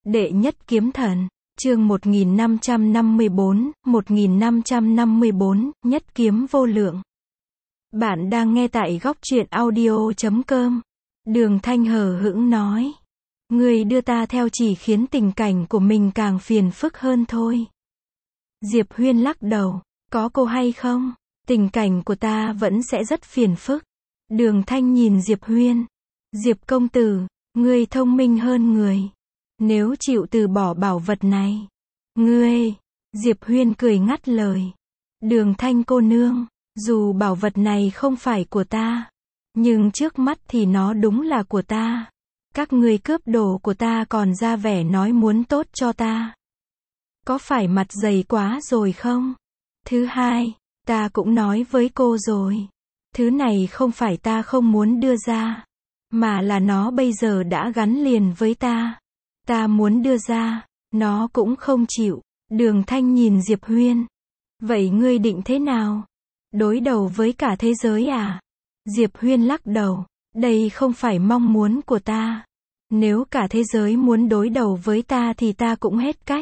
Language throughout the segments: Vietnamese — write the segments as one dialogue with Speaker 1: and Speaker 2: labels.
Speaker 1: Đệ nhất kiếm thần, chương 1554, nhất kiếm vô lượng. Bạn đang nghe tại góc truyện audio.com. Đường Thanh hờ hững nói. Người đưa ta theo chỉ khiến tình cảnh của mình càng phiền phức hơn thôi. Diệp Huyên lắc đầu. Có cô hay không? Tình cảnh của ta vẫn sẽ rất phiền phức. Đường Thanh nhìn Diệp Huyên. Diệp công tử, ngươi thông minh hơn người. Nếu chịu từ bỏ bảo vật này, ngươi, Diệp Huyên cười ngắt lời. Đường Thanh cô nương, dù bảo vật này không phải của ta, nhưng trước mắt thì nó đúng là của ta. Các ngươi cướp đồ của ta còn ra vẻ nói muốn tốt cho ta. Có phải mặt dày quá rồi không? Thứ hai, ta cũng nói với cô rồi. Thứ này không phải ta không muốn đưa ra, mà là nó bây giờ đã gắn liền với ta. Ta muốn đưa ra, nó cũng không chịu. Đường Thanh nhìn Diệp Huyên. Vậy ngươi định thế nào? Đối đầu với cả thế giới à? Diệp Huyên lắc đầu. Đây không phải mong muốn của ta. Nếu cả thế giới muốn đối đầu với ta thì ta cũng hết cách.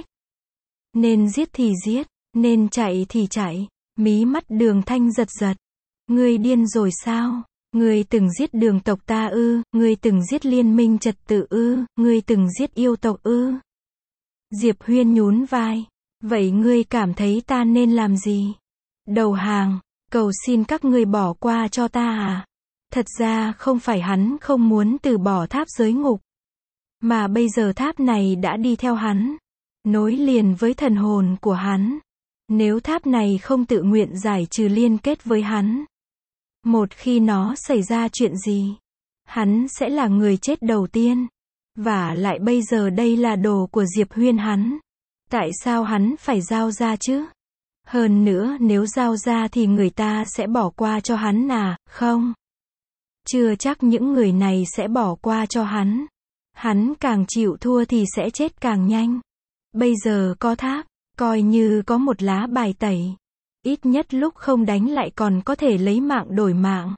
Speaker 1: Nên giết thì giết, nên chạy thì chạy. Mí mắt Đường Thanh giật giật. Ngươi điên rồi sao? Ngươi từng giết Đường tộc ta ư? Ngươi từng giết liên minh trật tự ư? Ngươi từng giết yêu tộc ư? Diệp Huyên nhún vai. Vậy ngươi cảm thấy ta nên làm gì? Đầu hàng, cầu xin các ngươi bỏ qua cho ta à? Thật ra không phải hắn không muốn từ bỏ tháp giới ngục, mà bây giờ tháp này đã đi theo hắn, nối liền với thần hồn của hắn. Nếu tháp này không tự nguyện giải trừ liên kết với hắn, một khi nó xảy ra chuyện gì, hắn sẽ là người chết đầu tiên. Và lại bây giờ đây là đồ của Diệp Huyên hắn. Tại sao hắn phải giao ra chứ? Hơn nữa nếu giao ra thì người ta sẽ bỏ qua cho hắn à, không? Chưa chắc những người này sẽ bỏ qua cho hắn. Hắn càng chịu thua thì sẽ chết càng nhanh. Bây giờ có tháp, coi như có một lá bài tẩy. Ít nhất lúc không đánh lại còn có thể lấy mạng đổi mạng.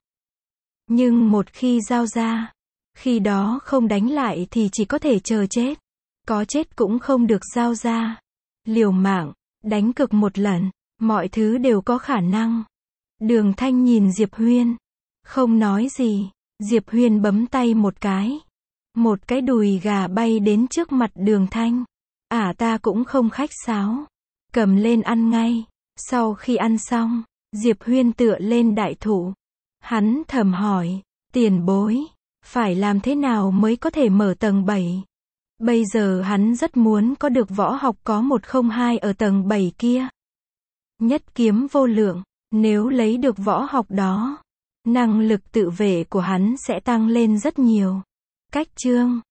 Speaker 1: Nhưng một khi giao ra, khi đó không đánh lại thì chỉ có thể chờ chết. Có chết cũng không được giao ra. Liều mạng, đánh cược một lần, mọi thứ đều có khả năng. Đường Thanh nhìn Diệp Huyên, không nói gì. Diệp Huyên bấm tay một cái. Một cái đùi gà bay đến trước mặt Đường Thanh. Ta cũng không khách sáo. Cầm lên ăn ngay. Sau khi ăn xong, Diệp Huyên tựa lên đại thụ. Hắn thầm hỏi, tiền bối, phải làm thế nào mới có thể mở tầng 7? Bây giờ hắn rất muốn có được võ học có 102 ở tầng 7 kia. Nhất kiếm vô lượng, nếu lấy được võ học đó, năng lực tự vệ của hắn sẽ tăng lên rất nhiều. Cách chương